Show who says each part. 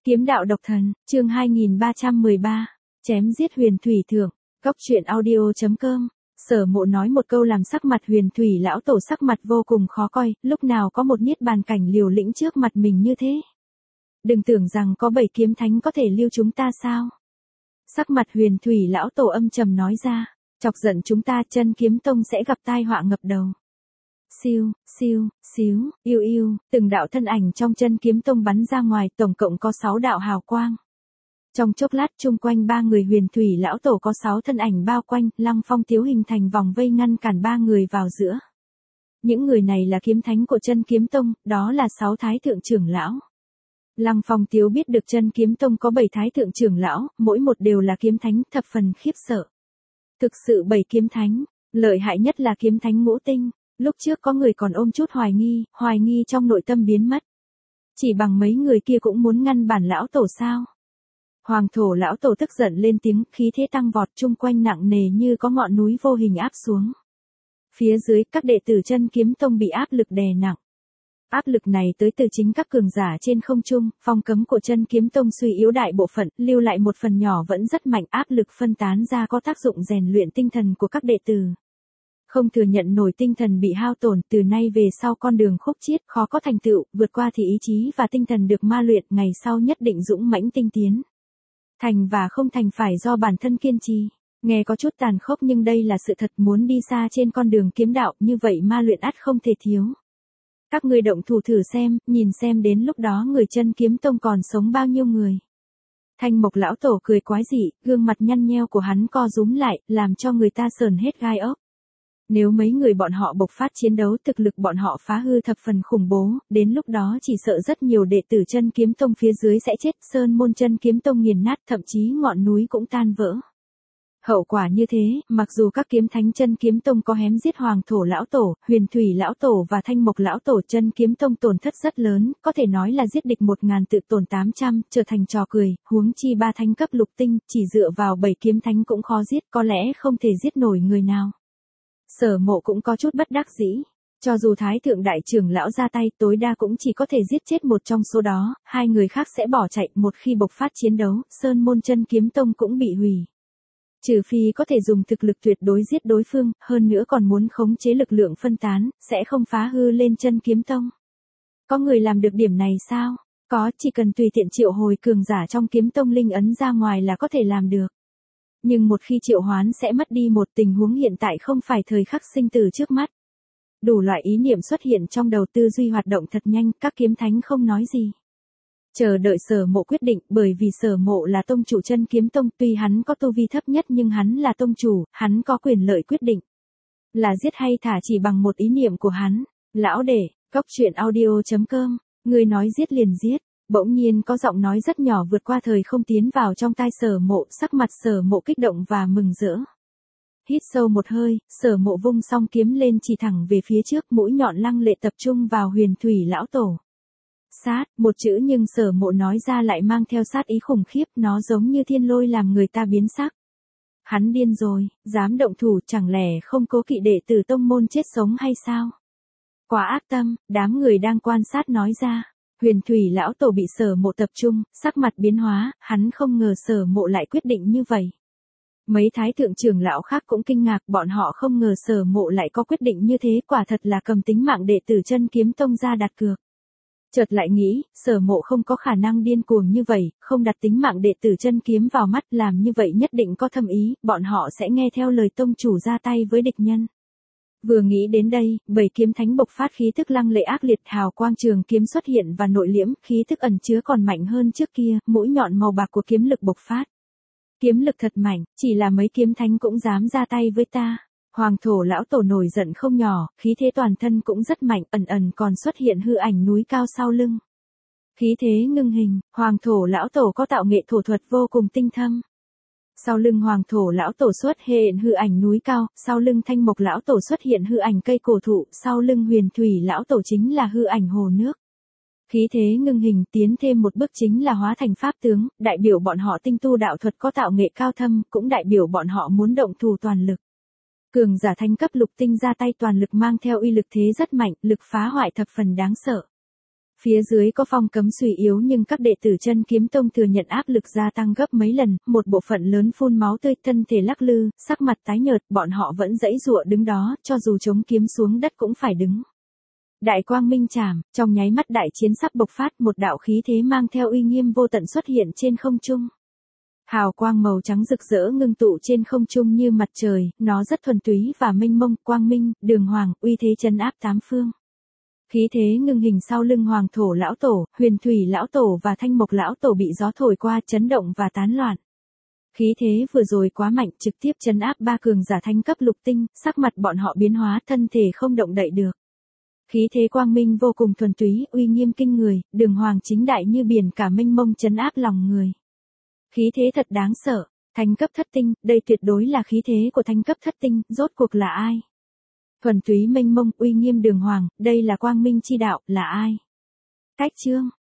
Speaker 1: Kiếm đạo độc thần, chương 2313, chém giết Huyền Thủy Thượng, Cóc truyện audio.com. Sở Mộ nói một câu làm sắc mặt Huyền Thủy lão tổ sắc mặt vô cùng khó coi, lúc nào có một niết bàn cảnh liều lĩnh trước mặt mình như thế. Đừng tưởng rằng có 7 kiếm thánh có thể lưu chúng ta sao? Sắc mặt Huyền Thủy lão tổ âm trầm nói ra, chọc giận chúng ta Chân Kiếm Tông sẽ gặp tai họa ngập đầu. Siêu, siêu, xíu, yêu yêu, từng đạo thân ảnh trong Chân Kiếm Tông bắn ra ngoài, tổng cộng có 6 đạo hào quang. Trong chốc lát chung quanh 3 người Huyền Thủy lão tổ có 6 thân ảnh bao quanh, Lăng Phong Tiếu hình thành vòng vây ngăn cản 3 người vào giữa. Những người này là kiếm thánh của Chân Kiếm Tông, đó là 6 thái thượng trưởng lão. Lăng Phong Tiếu biết được Chân Kiếm Tông có 7 thái thượng trưởng lão, mỗi một đều là kiếm thánh, thập phần khiếp sợ. Thực sự 7 kiếm thánh, lợi hại nhất là kiếm thánh ngũ tinh. Lúc trước có người còn ôm chút hoài nghi trong nội tâm biến mất. Chỉ bằng mấy người kia cũng muốn ngăn bản lão tổ sao? Hoàng thổ lão tổ tức giận lên tiếng, khí thế tăng vọt, chung quanh nặng nề như có ngọn núi vô hình áp xuống. Phía dưới, các đệ tử Chân Kiếm Tông bị áp lực đè nặng. Áp lực này tới từ chính các cường giả trên không trung, phong cấm của Chân Kiếm Tông suy yếu đại bộ phận, lưu lại một phần nhỏ vẫn rất mạnh, áp lực phân tán ra có tác dụng rèn luyện tinh thần của các đệ tử. Không thừa nhận nổi tinh thần bị hao tổn, từ nay về sau con đường khúc chiết, khó có thành tựu, vượt qua thì ý chí và tinh thần được ma luyện, ngày sau nhất định dũng mãnh tinh tiến. Thành và không thành phải do bản thân kiên trì. Nghe có chút tàn khốc nhưng đây là sự thật, muốn đi xa trên con đường kiếm đạo, như vậy ma luyện ắt không thể thiếu. Các ngươi động thủ thử xem, nhìn xem đến lúc đó người Chân Kiếm Tông còn sống bao nhiêu người. Thanh Mộc lão tổ cười quái dị, gương mặt nhăn nheo của hắn co rúm lại, làm cho người ta sờn hết gai ốc. Nếu mấy người bọn họ bộc phát chiến đấu, thực lực bọn họ phá hư thập phần khủng bố, đến lúc đó chỉ sợ rất nhiều đệ tử Chân Kiếm Tông phía dưới sẽ chết, sơn môn Chân Kiếm Tông nghiền nát, thậm chí ngọn núi cũng tan vỡ. Hậu quả như thế, mặc dù các kiếm thánh Chân Kiếm Tông có hém giết Hoàng thổ lão tổ, Huyền Thủy lão tổ và Thanh Mộc lão tổ, Chân Kiếm Tông tổn thất rất lớn, có thể nói là giết địch 1000 tự tổn 800, trở thành trò cười, huống chi 3 thánh cấp lục tinh, chỉ dựa vào 7 kiếm thánh cũng khó giết, có lẽ không thể giết nổi người nào. Sở Mộ cũng có chút bất đắc dĩ, cho dù Thái thượng đại trưởng lão ra tay, tối đa cũng chỉ có thể giết chết một trong số đó, 2 người khác sẽ bỏ chạy, một khi bộc phát chiến đấu, sơn môn Chân Kiếm Tông cũng bị hủy. Trừ phi có thể dùng thực lực tuyệt đối giết đối phương, hơn nữa còn muốn khống chế lực lượng phân tán, sẽ không phá hư lên Chân Kiếm Tông. Có người làm được điểm này sao? Có, chỉ cần tùy tiện triệu hồi cường giả trong Kiếm Tông linh ấn ra ngoài là có thể làm được. Nhưng một khi triệu hoán sẽ mất đi, một tình huống hiện tại không phải thời khắc sinh tử trước mắt. Đủ loại ý niệm xuất hiện trong đầu, tư duy hoạt động thật nhanh, các kiếm thánh không nói gì. Chờ đợi Sở Mộ quyết định, bởi vì Sở Mộ là tông chủ Chân Kiếm Tông, tuy hắn có tu vi thấp nhất nhưng hắn là tông chủ, hắn có quyền lợi quyết định. Là giết hay thả chỉ bằng một ý niệm của hắn. Lão đệ, Cóc truyện audio.com, người nói giết liền giết. Bỗng nhiên có giọng nói rất nhỏ vượt qua thời không tiến vào trong tai Sở Mộ, sắc mặt Sở Mộ kích động và mừng rỡ. Hít sâu một hơi, Sở Mộ vung song kiếm lên chỉ thẳng về phía trước, mũi nhọn lăng lệ tập trung vào Huyền Thủy lão tổ. Sát, một chữ nhưng Sở Mộ nói ra lại mang theo sát ý khủng khiếp, nó giống như thiên lôi làm người ta biến sắc. Hắn điên rồi, dám động thủ, chẳng lẽ không cố kỵ đệ tử tông môn chết sống hay sao? Quá ác tâm, đám người đang quan sát nói ra. Huyền Thủy lão tổ bị Sở Mộ tập trung, sắc mặt biến hóa, hắn không ngờ Sở Mộ lại quyết định như vậy. Mấy thái thượng trưởng lão khác cũng kinh ngạc, bọn họ không ngờ Sở Mộ lại có quyết định như thế, quả thật là cầm tính mạng đệ tử Chân Kiếm Tông ra đặt cược. Chợt lại nghĩ, Sở Mộ không có khả năng điên cuồng như vậy, không đặt tính mạng đệ tử Chân Kiếm vào mắt, làm như vậy nhất định có thâm ý, bọn họ sẽ nghe theo lời tông chủ ra tay với địch nhân. Vừa nghĩ đến đây, 7 kiếm thánh bộc phát khí tức lăng lệ ác liệt, hào quang trường kiếm xuất hiện và nội liễm, khí tức ẩn chứa còn mạnh hơn trước kia, mũi nhọn màu bạc của kiếm lực bộc phát. Kiếm lực thật mạnh, chỉ là mấy kiếm thánh cũng dám ra tay với ta. Hoàng thổ lão tổ nổi giận không nhỏ, khí thế toàn thân cũng rất mạnh, ẩn còn xuất hiện hư ảnh núi cao sau lưng. Khí thế ngưng hình, Hoàng thổ lão tổ có tạo nghệ thổ thuật vô cùng tinh thâm. Sau lưng Hoàng thổ lão tổ xuất hiện hư ảnh núi cao, sau lưng Thanh Mộc lão tổ xuất hiện hư ảnh cây cổ thụ, sau lưng Huyền Thủy lão tổ chính là hư ảnh hồ nước. Khí thế ngưng hình, tiến thêm một bước chính là hóa thành pháp tướng, đại biểu bọn họ tinh tu đạo thuật có tạo nghệ cao thâm, cũng đại biểu bọn họ muốn động thủ toàn lực. Cường giả thánh cấp lục tinh ra tay toàn lực mang theo uy lực thế rất mạnh, lực phá hoại thập phần đáng sợ. Phía dưới có phong cấm suy yếu nhưng các đệ tử Chân Kiếm Tông thừa nhận áp lực gia tăng gấp mấy lần, một bộ phận lớn phun máu tươi, thân thể lắc lư, sắc mặt tái nhợt, bọn họ vẫn giãy giụa đứng đó, cho dù chống kiếm xuống đất cũng phải đứng. Đại quang minh chảm, trong nháy mắt đại chiến sắp bộc phát, một đạo khí thế mang theo uy nghiêm vô tận xuất hiện trên không trung. Hào quang màu trắng rực rỡ ngưng tụ trên không trung như mặt trời, nó rất thuần túy và mênh mông, quang minh, đường hoàng, uy thế trấn áp tám phương. Khí thế ngưng hình sau lưng Hoàng Thổ lão tổ, Huyền Thủy lão tổ và Thanh Mộc lão tổ bị gió thổi qua, chấn động và tán loạn. Khí thế vừa rồi quá mạnh, trực tiếp trấn áp ba cường giả thánh cấp lục tinh, sắc mặt bọn họ biến hóa, thân thể không động đậy được. Khí thế quang minh vô cùng thuần túy, uy nghiêm kinh người, đường hoàng chính đại như biển cả mênh mông trấn áp lòng người. Khí thế thật đáng sợ, thánh cấp thất tinh, đây tuyệt đối là khí thế của thánh cấp thất tinh, rốt cuộc là ai? Thuần túy mênh mông, uy nghiêm đường hoàng, đây là quang minh chi đạo, là ai? Cách chương